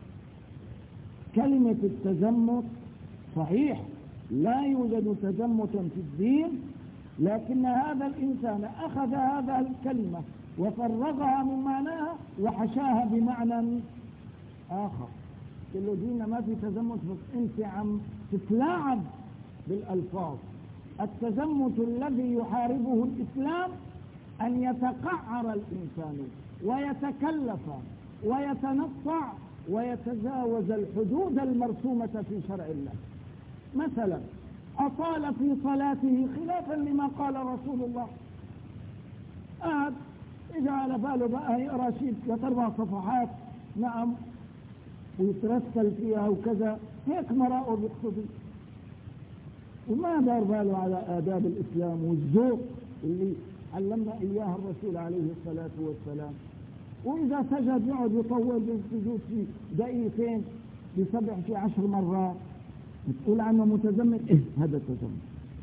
كلمة التزمت صحيح لا يوجد تزمت في الدين، لكن هذا الإنسان أخذ هذا الكلمة وفرغها من معناها وحشاها بمعنى آخر. كل ديننا ما في تزمت، بس أنت عم تتلاعب بالألفاظ. التزمت الذي يحاربه الإسلام أن يتقعر الإنسان ويتكلف ويتنطع ويتجاوز الحدود المرسومة في شرع الله. مثلا أطال في صلاته خلافا لما قال رسول الله، قعد اجعل باله بقى يقرأ شيء 3-4 صفحات، نعم، ويترسل فيها وكذا، هيك مرأه بيقصدي، وما دار باله على آداب الإسلام والذوق اللي علمنا إياها الرسول عليه الصلاة والسلام. وإذا سجد يقعد يطول بالسجود في دقيقتين، يسبح في 10 مرات. بتقول عنه متزمت، هذا تزمت.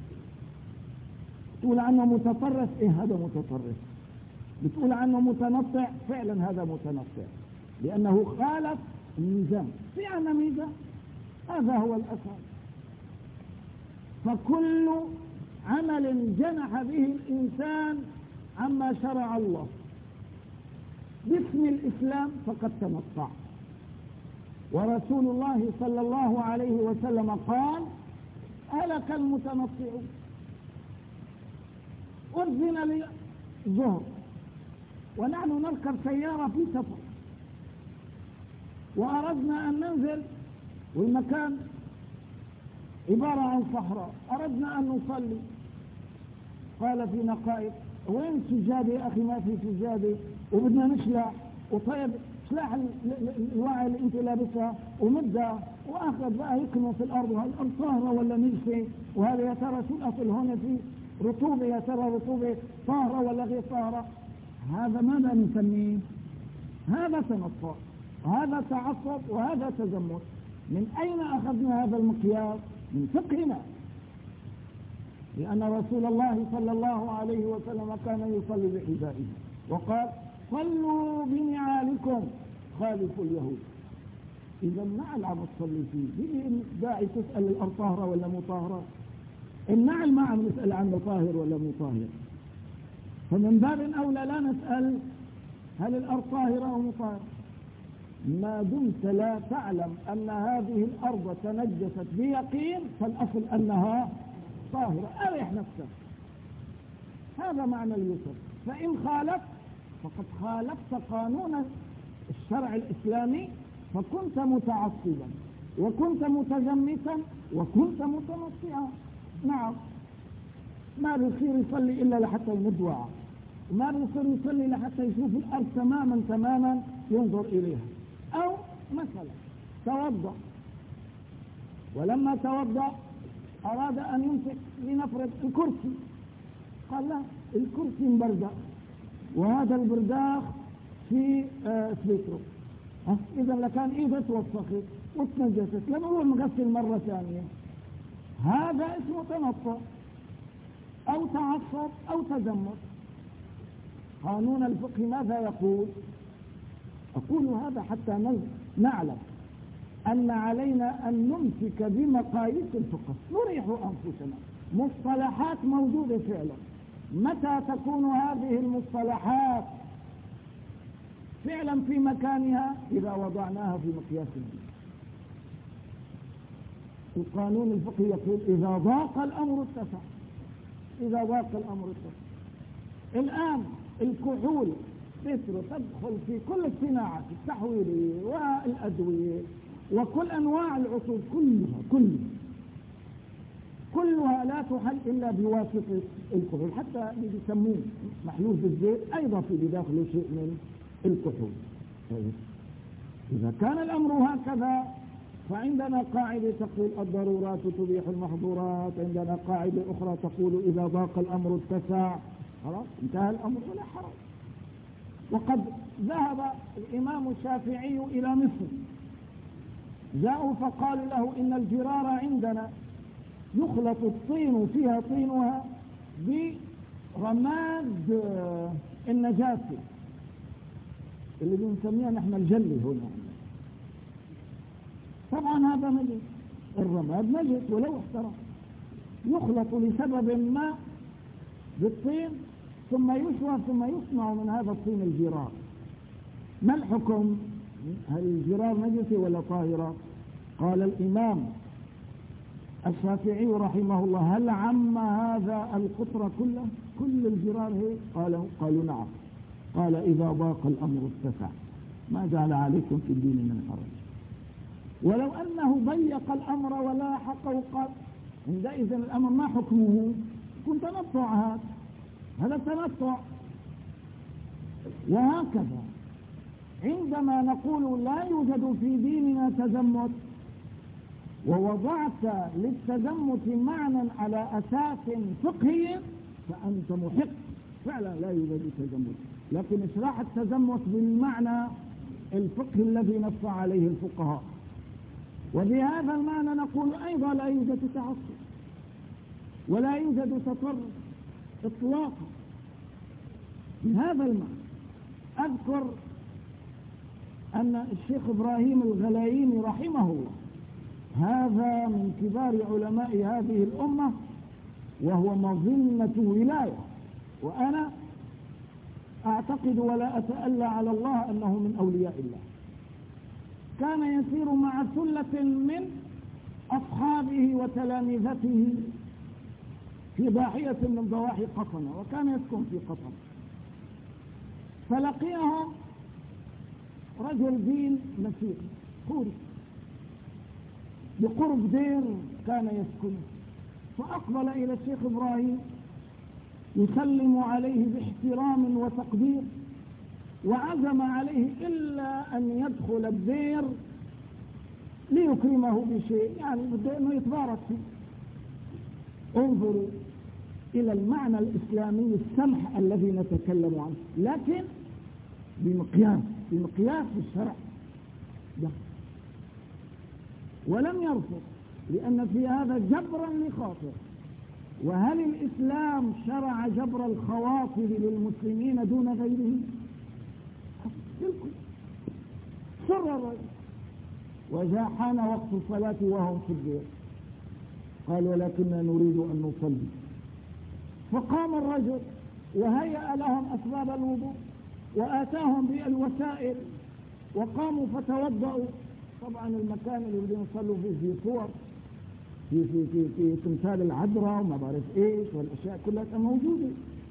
بتقول عنه متطرف، هذا متطرف. بتقول عنه متنطع، فعلا هذا متنطع، لأنه خالف الميزان. في عنا ميزان، هذا هو الأساس. فكل عمل جنح به الإنسان عما شرع الله باسم الإسلام فقد تنطع. ورسول الله صلى الله عليه وسلم قال هلك المتنطعون. أذن للظهر ونحن نركب سيارة في سفر وأردنا أن ننزل والمكان عبارة عن صحراء، أردنا أن نصلي، قال فينا قائد وين سجادة يا أخي؟ ما في سجادة وبدنا نشلح، وطيب شلح الوعي اللي انت لابسها ومدها، واخذ بقى يكنوا في الارض، وهالارض طاهره ولا نجسه، وهذا يا ترى شو الاصل هون في رطوبه، يا ترى رطوبه طاهره ولا غير طاهره. هذا ماذا نسميه؟ هذا تنطع، وهذا تعصب، وهذا تزمت. من اين اخذنا هذا المقياس؟ من فقهنا، لان رسول الله صلى الله عليه وسلم كان يصلي بحذائه وقال صلوا بنعالكم خالفوا اليهود. إذا النعل عم تصلي فيه، داعي تسأل الأرض طاهرة ولا مو طاهرة؟ النعل ما عم نسأل عنه طاهر ولا مو طاهر. فمن باب أولى لا نسأل هل الأرض طاهرة أو مو طاهرة. ما دمت لا تعلم أن هذه الأرض تنجست بيقين فالأصل أنها طاهرة، أريح نفسك. هذا معنى اليسر. فإن خالفت فقد خالفت قانون الشرع الإسلامي، فكنت متعصبا وكنت متزمتا وكنت متنطعا. نعم، ما بيصير يصلي إلا لحتى يمد وعى، ما بيصير يصلي لحتى يشوف الأرض تماما ينظر إليها. أو مثلا توضأ، ولما توضأ أراد أن يمسك لنفرض الكرسي، قال لا، الكرسي مبردأ وهذا البرداخ في سبيترو، إذا لكان إيده توسخت وتنجست لما هو مغسل مرة ثانية. هذا اسمه تنطع أو تعصب أو تزمت. قانون الفقه ماذا يقول؟ أقول هذا حتى نعلم أن علينا أن نمسك بمقاييس الفقه، نريح أنفسنا. مصطلحات موجودة فعلا، متى تكون هذه المصطلحات فعلا في مكانها؟ إذا وضعناها في مقياس الدين. القانون الفقهي يقول إذا ضاق الأمر اتسع، إذا ضاق الأمر اتسع. الآن الكحول تدخل في كل الصناعات التحويلية والأدوية وكل أنواع العطور، كلها لا تحل إلا بواسطة الكحول. حتى اللي بيسموه محلول بالزيت أيضا في بداخله شيء من الكحول. إذا كان الأمر هكذا فعندنا قاعدة تقول الضرورات تبيح المحظورات، عندنا قاعدة أخرى تقول إذا ضاق الأمر اتسع. خلاص انتهى الأمر ولا حرج. وقد ذهب الإمام الشافعي إلى مصر، جاءوا فقالوا له إن الجرار عندنا يخلط الطين فيها طينها برماد النجاسة اللي بنسميها نحن الجلي هنا. طبعا هذا نجس، الرماد نجس ولو احترق، يخلط لسبب ما بالطين ثم يشوى ثم يصنع من هذا الطين الجرار. ما الحكم؟ هل الجرار نجسة ولا طاهرة؟ قال الإمام الشافعي رحمه الله هل عم هذا القطر كله، كل الجرار هيك؟ قالوا نعم. قال إذا ضاق الأمر اتسع، ما جعل عليكم في الدين من حرج. ولو أنه ضيق الأمر ولا حقه قال عندئذ الأمر ما حكمه؟ كنت تنطع، هذا تنطع. وهكذا عندما نقول لا يوجد في ديننا تزمت ووضعت للتزمت معنى على أساس فقهي فأنت محق، فعلا لا يوجد تزمت، لكن اشراح التزمت بالمعنى الفقهي الذي نص عليه الفقهاء. وبهذا المعنى نقول أيضا لا يوجد تعصب ولا يوجد تطرف إطلاقا. بهذا المعنى أذكر أن الشيخ إبراهيم الغلاييني رحمه الله هذا من كبار علماء هذه الأمة وهو مظنة ولاية، وأنا أعتقد ولا أتألى على الله أنه من أولياء الله. كان يسير مع ثلة من أصحابه وتلامذته في ضاحية من ضواحي قطنة، وكان يسكن في قطنة، فلقيهم رجل دين مسيحي كوري بقرب دير كان يسكنه، فأقبل إلى الشيخ إبراهيم يسلم عليه باحترام وتقدير، وعزم عليه إلا أن يدخل الدير ليكرمه بشيء، يعني بده أنه يتبارك فيه. انظروا إلى المعنى الإسلامي السمح الذي نتكلم عنه، لكن بمقياس الشرع ده. ولم يرفض لأن في هذا جبرا لخاطر. وهل الإسلام شرع جبر الخواطر للمسلمين دون غيرهم؟ سر الرجل وإذا حان وقت الصلاة وهم في الدير قال ولكننا نريد أن نصلي، فقام الرجل وهيأ لهم أسباب الوضوء وآتاهم بالوسائل وقاموا فتوضأوا. طبعا المكان اللي بدهم يصلوا فيه في صور، في تمثال العذراء وما بعرف ايش، والاشياء كلها موجوده.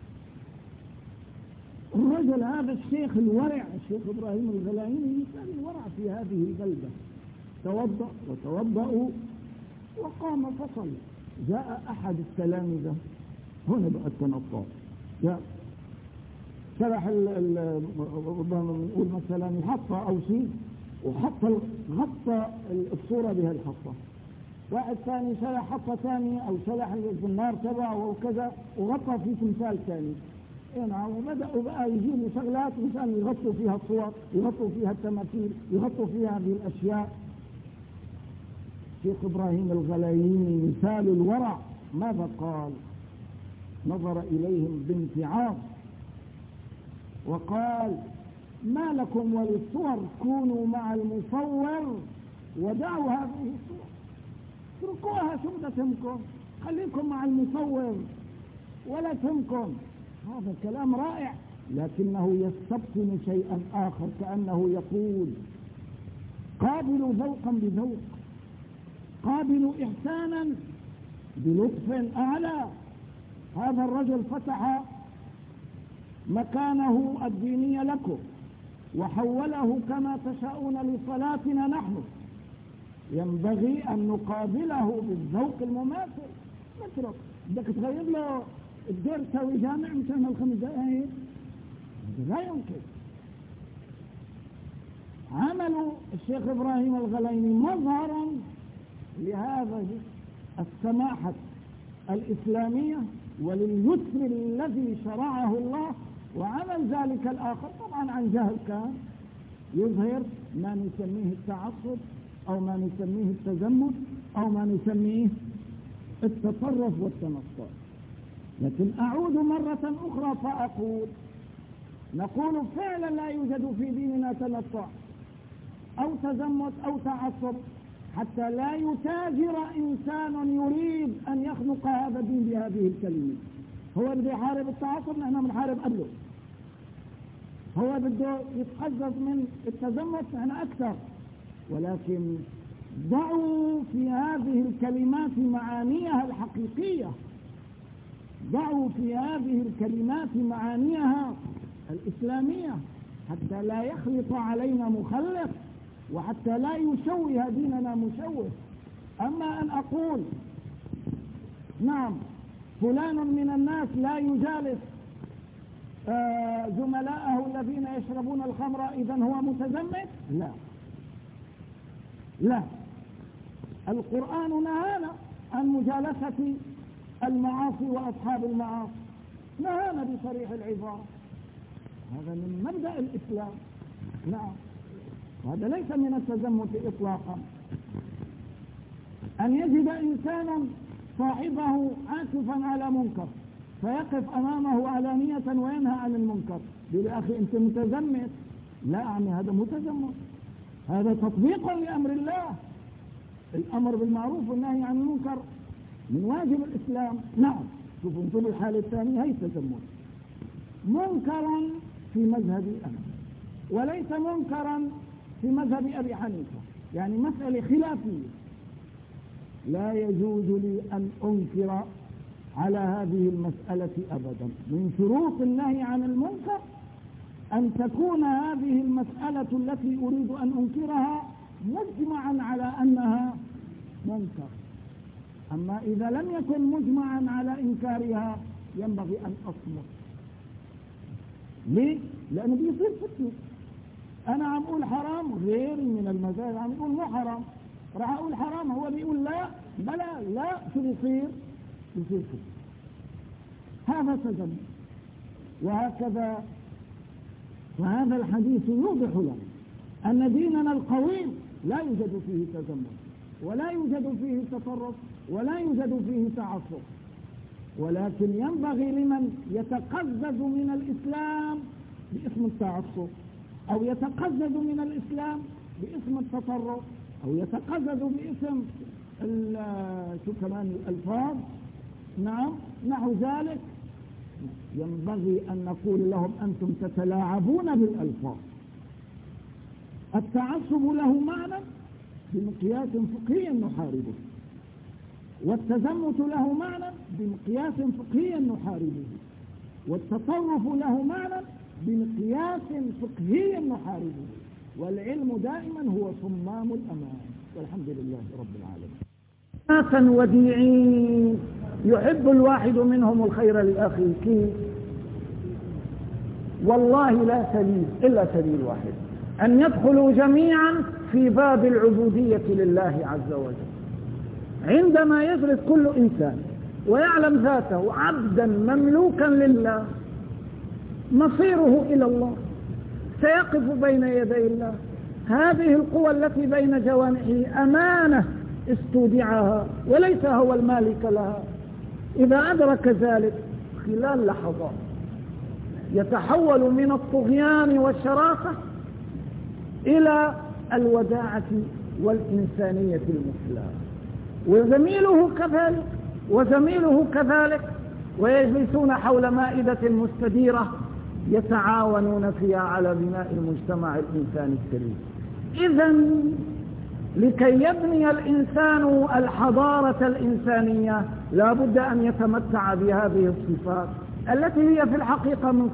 الرجل هذا الشيخ الورع، الشيخ ابراهيم الغلايني، مثال الورع في هذه البلده، توضأ وتوضأوا وقام فصل. جاء احد التلامذه، هنا بقى التنطع، جاء شرح ربما نقول مثلا الحطه او شيء، وحط غطى الصوره بها الحطه. واحد ثاني شرح حطه ثانيه او شرح النار تبعه وكذا، وغطى في تمثال ثاني. نعم. وبدأوا بقى يجيبوا شغلات مثلا يغطوا فيها الصور، يغطوا فيها التماثيل، يغطوا فيها هذه الاشياء. شيخ ابراهيم الغلايني مثال الورع ماذا قال؟ نظر اليهم بامتعاض وقال: ما لكم وللصور كونوا مع المصور ودعوا هذه الصور، اتركوها، شو بدها تهمكم؟ خليكم مع المصور ولا تهمكم. هذا كلام رائع، لكنه يستبطن شيئا آخر، كأنه يقول: قابلوا ذوقا بذوق، قابلوا إحسانا بلطف أعلى. هذا الرجل فتح مكانه الديني لكم وحوله كما تشاءون لصلاتنا نحن، ينبغي أن نقابله بالذوق المماثل. نترك، بدك تغير له الدير تسوي جامع مشان الخمس دقائق؟ لا يمكن. عملوا الشيخ إبراهيم الغلايني مظهرا لهذا السماحة الإسلامية ولليسر الذي شرعه الله، وعمل ذلك الآخر طبعا عن جهل كان يظهر ما نسميه التعصب أو ما نسميه التزمت أو ما نسميه التطرف والتنصر. لكن أعود مرة أخرى فأقول: نقول فعلا لا يوجد في ديننا تنطع أو تزمت أو تعصب، حتى لا يتاجر إنسان يريد أن يخنق هذا الدين بهذه الكلمة. هو بده يحارب التعصب، نحن بنحارب قبله. هو بده يتقزز من التزمت، نحن أكثر. ولكن ضعوا في هذه الكلمات معانيها الحقيقية، ضعوا في هذه الكلمات معانيها الإسلامية، حتى لا يخلط علينا مخلط، وحتى لا يشوه ديننا مشوه. أما أن أقول نعم فلان من الناس لا يجالس زملائه الذين يشربون الخمر إذن هو متزمت، لا. القرآن نهانا عن مجالسة المعاصي وأصحاب المعاصي، نهانا بصريح العبارة. هذا من مبدأ الإسلام. نعم، هذا ليس من التزمت إطلاقا. أن يجد إنسانا صاحبه عاكفا على منكر فيقف أمامه علانية وينهى عن المنكر، يقول: يا أخي أنت متزمت. لا أعني هذا متزمت، هذا تطبيق لأمر الله. الأمر بالمعروف والنهي عن المنكر من واجب الإسلام. نعم، شوفوا انتم الحالة الثانية، هي التزمت منكرا في مذهبي أنا، وليس منكرا في مذهب أبي حنيفة، يعني مسألة خلافية. لا يجوز لي أن أنكر على هذه المسألة أبدا. من شروط النهي عن المنكر أن تكون هذه المسألة التي أريد أن أنكرها مجمعا على أنها منكر. أما إذا لم يكن مجمعا على إنكارها ينبغي أن أصمت. ليه؟ لأنه بيصير فتنة. أنا عم أقول حرام، غير من المذاهب عم أقول مو حرام، راح أقول حرام، هو بيقول لا، بلا لا، شو بيصير؟ بيصير فتنة. هذا تزمت. وهكذا وهذا الحديث يوضح لنا أن ديننا القويم لا يوجد فيه تزمت، ولا يوجد فيه تطرف، ولا يوجد فيه تعصب. ولكن ينبغي لمن يتقزز من الإسلام باسم التعصب، أو يتقزز من الإسلام باسم التطرف، أو يتقزز باسم شو كمان الألفاظ، نعم نحو ذلك، ينبغي أن نقول لهم: أنتم تتلاعبون بالألفاظ، التعصب له معنى بمقياس فقهي نحاربه، والتزمت له معنى بمقياس فقهي نحاربه، والتطرف له معنى بمقياس فقهي نحاربه، والعلم دائما هو صمام الأمان. والحمد لله رب العالمين. ناسا وديعين يحب الواحد منهم الخير لأخيه، كيف؟ والله لا سبيل إلا سبيل واحد، أن يدخلوا جميعا في باب العبودية لله عز وجل. عندما يجلس كل إنسان ويعلم ذاته عبدا مملوكا لله، مصيره إلى الله، سيقف بين يدي الله. هذه القوى التي بين جوانحه أمانة استودعها وليس هو المالك لها. إذا أدرك ذلك خلال لحظات يتحول من الطغيان والشراسة إلى الوداعة والإنسانية المثلى، وزميله كذلك، ويجلسون حول مائدة مستديرة يتعاونون فيها على بناء المجتمع الإنساني السليم. إذن لكي يبني الإنسان الحضارة الإنسانية لا بد أن يتمتع بهذه الصفات التي هي في الحقيقة من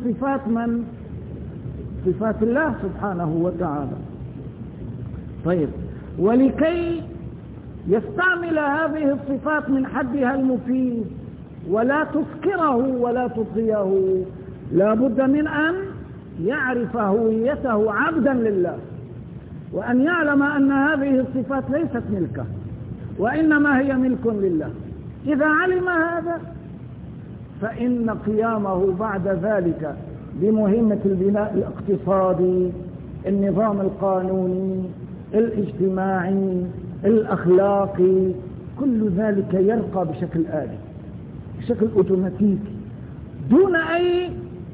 صفات الله سبحانه وتعالى. طيب، ولكي يستعمل هذه الصفات من حدها المفيد ولا تسكره ولا تطغيه، لا بد من أن يعرف هويته عبدا لله، وأن يعلم أن هذه الصفات ليست ملكه وإنما هي ملك لله. إذا علم هذا فإن قيامه بعد ذلك بمهمة البناء الاقتصادي، النظام القانوني، الاجتماعي، الأخلاقي، كل ذلك يرقى بشكل آلي، بشكل أوتوماتيكي، دون أي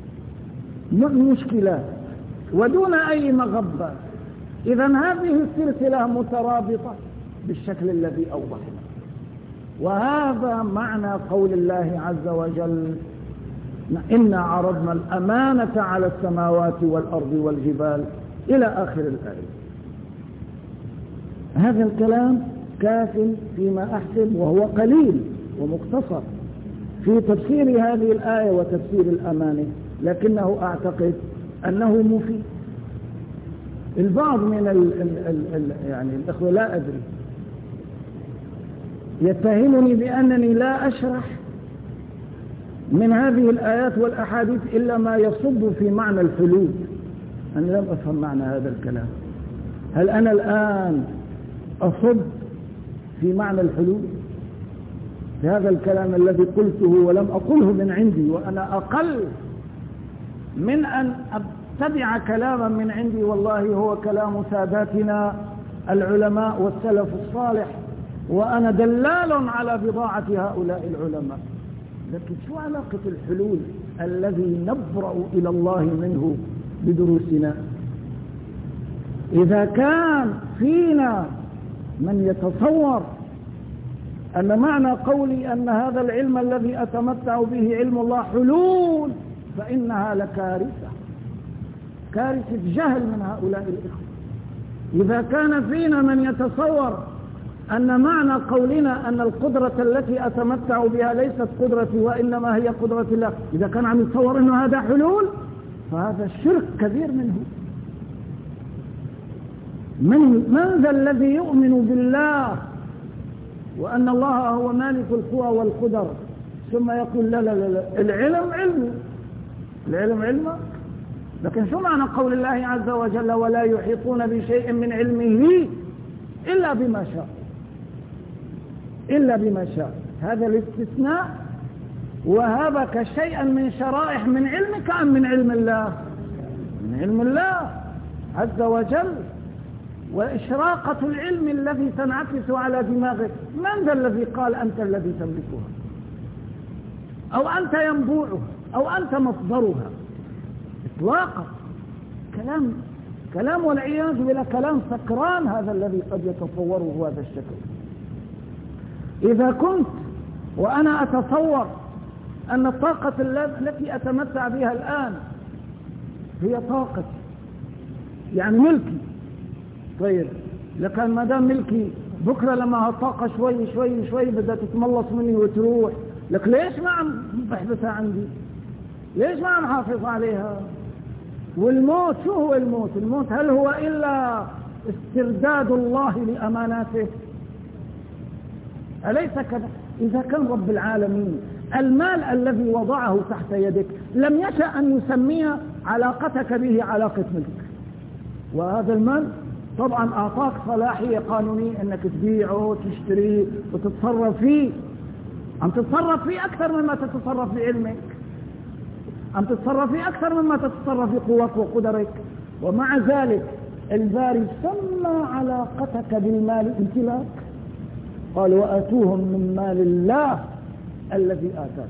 مشكلات ودون أي مغبات. إذن هذه السلسلة مترابطة بالشكل الذي أوضحنا، وهذا معنى قول الله عز وجل: إنا عرضنا الأمانة على السماوات والأرض والجبال، إلى آخر الآية. هذا الكلام كاف فيما أحسب، وهو قليل ومختصر في تفسير هذه الآية وتفسير الأمانة، لكنه أعتقد أنه مفيد. البعض من يعني الأخوة لا أدري يتهمني بأنني لا أشرح من هذه الآيات والأحاديث إلا ما يصب في معنى الحلول. أنا لم أفهم معنى هذا الكلام. هل أنا الآن أصب في معنى الحلول في هذا الكلام الذي قلته ولم أقله من عندي، وأنا أقل من أن أتبع كلاما من عندي؟ والله هو كلام ساداتنا العلماء والسلف الصالح، وأنا دلال على بضاعة هؤلاء العلماء. لكن شو علاقة الحلول الذي نبرأ إلى الله منه بدروسنا؟ إذا كان فينا من يتصور أن معنى قولي أن هذا العلم الذي أتمتع به علم الله حلول، فإنها لكارثة، كارثة جهل من هؤلاء الإخوة. إذا كان فينا من يتصور أن معنى قولنا أن القدرة التي أتمتع بها ليست قدرتي وإنما هي قدرة الله، إذا كان عم يتصور أن هذا حلول، فهذا الشرك كبير منه. من ذا الذي يؤمن بالله وأن الله هو مالك القوى والقدر ثم يقول لا لا لا العلم علمه؟ لكن شو معنى قول الله عز وجل: ولا يحيطون بشيء من علمه إلا بما شاء؟ هذا الاستثناء وهبك شيئا من شرائح من علمك أم من علم الله؟ من علم الله عز وجل. وإشراقة العلم الذي تنعكس على دماغك، من ذا الذي قال أنت الذي تملكها أو أنت ينبوعها أو أنت مصدرها؟ إطلاقا كلام والعياذ بالله كلام سكران هذا الذي قد يتصوره هذا الشكل. إذا كنت وأنا أتصور أن الطاقة التي أتمتع بها الآن هي طاقتي، يعني ملكي، طيب لكن ما دام ملكي بكرة لما هالطاقة شوي شوي شوي بدها تتملص مني وتروح، لك ليش ما عم بحبسها عندي؟ ليش ما عم حافظ عليها؟ والموت شو هو الموت؟ الموت هل هو إلا استرداد الله لأماناته؟ أليس كذا؟ إذا كان رب العالمين المال الذي وضعه تحت يدك لم يشأ أن يسمي علاقتك به علاقة ملك، وهذا المال طبعا أعطاك صلاحية قانونية أنك تبيعه وتشتريه وتتصرف فيه، عم تتصرف فيه أكثر مما تتصرف بعلمك، عم تتصرف فيه أكثر مما تتصرف في قوتك وقدرك، ومع ذلك الباري سمى علاقتك بالمال امتلاك، قال وآتوهم من مال الله الذي آتاك.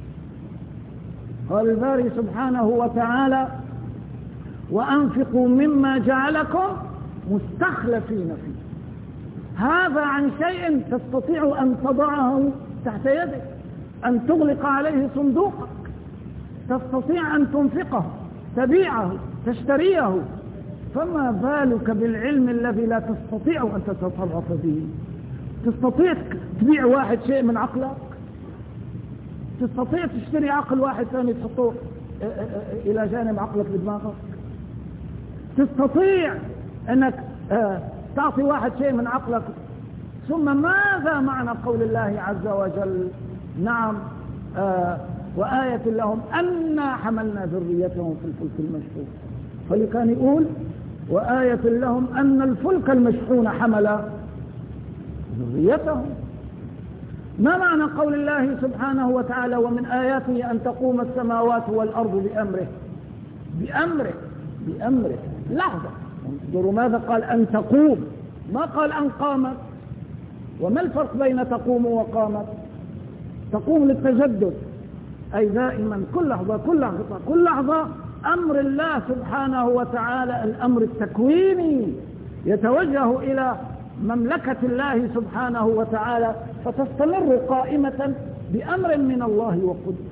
قال الباري سبحانه وتعالى وأنفقوا مما جعلكم مستخلفين فيه، هذا عن شيء تستطيع أن تضعه تحت يدك، أن تغلق عليه صندوقك، تستطيع أن تنفقه، تبيعه، تشتريه، فما بالك بالعلم الذي لا تستطيع أن تتصرف به؟ تستطيع تبيع واحد شيء من عقلك؟ تستطيع تشتري عقل واحد ثاني تحطه إلى جانب عقلك بدماغك؟ تستطيع أنك تعطي واحد شيء من عقلك؟ ثم ماذا معنى قول الله عز وجل نعم وآية لهم أنا حملنا ذريتهم في الفلك المشحون، فلكان يقول وآية لهم أن الفلك المشحون حمل ذريتهم. ما معنى قول الله سبحانه وتعالى ومن آياته أن تقوم السماوات والأرض بأمره؟ بأمره بأمره. لحظة، انظروا ماذا قال أن تقوم، ما قال أن قامت. وما الفرق بين تقوم وقامت؟ تقوم للتجدد، أي دائما كل لحظة كل لحظة كل لحظة أمر الله سبحانه وتعالى، الأمر التكويني يتوجه إلى مملكة الله سبحانه وتعالى، فتستمر قائمة بأمر من الله وقدره.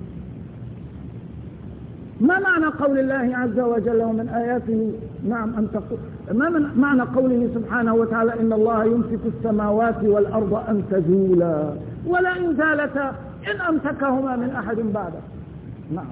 ما معنى قول الله عز وجل ومن آياته نعم أن تقول، ما معنى قوله سبحانه وتعالى إن الله يمسك السماوات والأرض أن تزولا ولا إن زالتا إن أمسكهما من أحد بعده؟ نعم.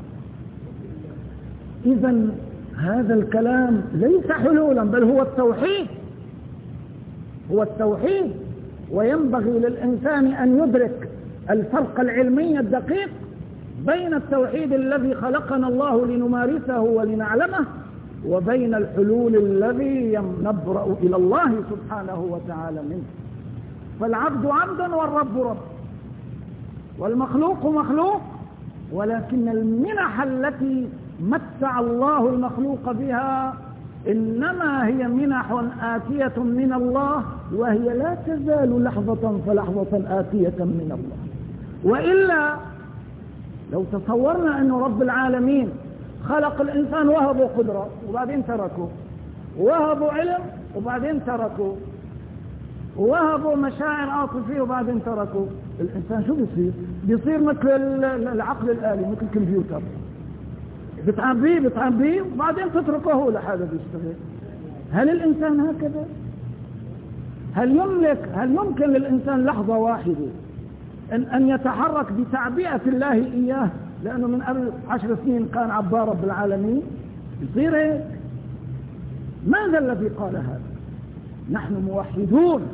إذن هذا الكلام ليس حلولا بل هو التوحيد، هو التوحيد. وينبغي للإنسان أن يدرك الفرق العلمي الدقيق بين التوحيد الذي خلقنا الله لنمارسه ولنعلمه وبين الحلول الذي نبرأ إلى الله سبحانه وتعالى منه. فالعبد عبد والرب رب والمخلوق مخلوق، ولكن المنح التي متع الله المخلوق بها إنما هي منح آتية من الله، وهي لا تزال لحظة فلحظة آتية من الله. وإلا لو تصورنا أن رب العالمين خلق الإنسان وهبه قدرة وبعدين تركه، وهبوا علم وبعدين تركوا، وهبوا مشاعر عاطفية وبعدين تركوا، الإنسان شو بيصير مثل العقل الآلي، مثل الكمبيوتر، بتعبيه وبعدين تتركه لحاله بيشتغل. هل الإنسان هكذا؟ هل يمكن للإنسان لحظة واحدة أن يتحرك بتعبئة الله إياه لأنه من قبل 10 سنين كان عبار رب العالمين؟ يصير هيك؟ ماذا الذي قال هذا؟ نحن موحدون،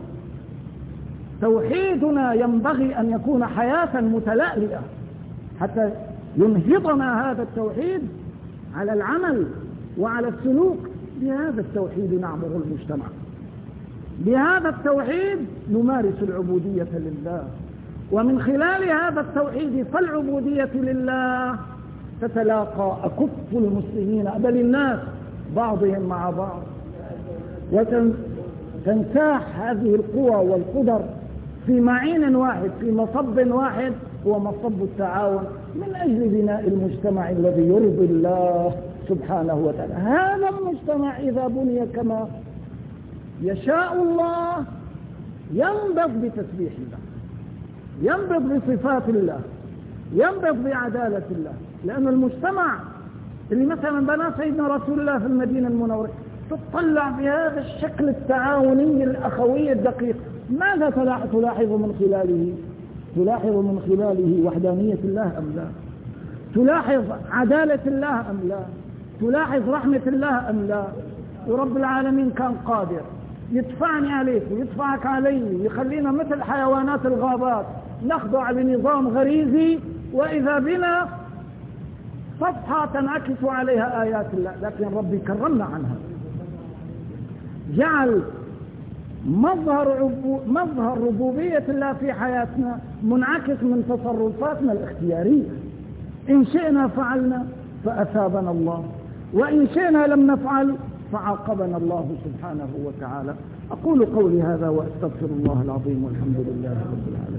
توحيدنا ينبغي أن يكون حياة متلألئة حتى ينهضنا هذا التوحيد على العمل وعلى السلوك. بهذا التوحيد نعمر المجتمع، بهذا التوحيد نمارس العبودية لله، ومن خلال هذا التوحيد فالعبودية لله تتلاقى أكف المسلمين بل الناس بعضهم مع بعض، وتنساح هذه القوى والقدر في معين واحد، في مصب واحد، هو مصب التعاون من أجل بناء المجتمع الذي يرضي الله سبحانه وتعالى. هذا المجتمع إذا بني كما يشاء الله ينبض بتسبيح الله، ينبض بصفات الله، ينبض بعدالة الله. لأن المجتمع اللي مثلا بنى سيدنا رسول الله في المدينة المنورة تطلع بهذا الشكل التعاوني الأخوي الدقيق، ماذا تلاحظ من خلاله؟ تلاحظ من خلاله وحدانية الله أم لا؟ تلاحظ عدالة الله أم لا؟ تلاحظ رحمة الله أم لا؟ ورب العالمين كان قادر يدفعني عليك ويدفعك علي، يخلينا مثل حيوانات الغابات نخضع لنظام غريزي، وإذا بنا صفحة تنعكس عليها آيات الله، لكن ربي كرمنا عنها، جعل مظهر ربوبية الله في حياتنا منعكس من تصرفاتنا الاختيارية. إن شئنا فعلنا فأثابنا الله، وإن شئنا لم نفعل فعاقبنا الله سبحانه وتعالى. أقول قولي هذا وأستغفر الله العظيم، والحمد لله رب العالمين.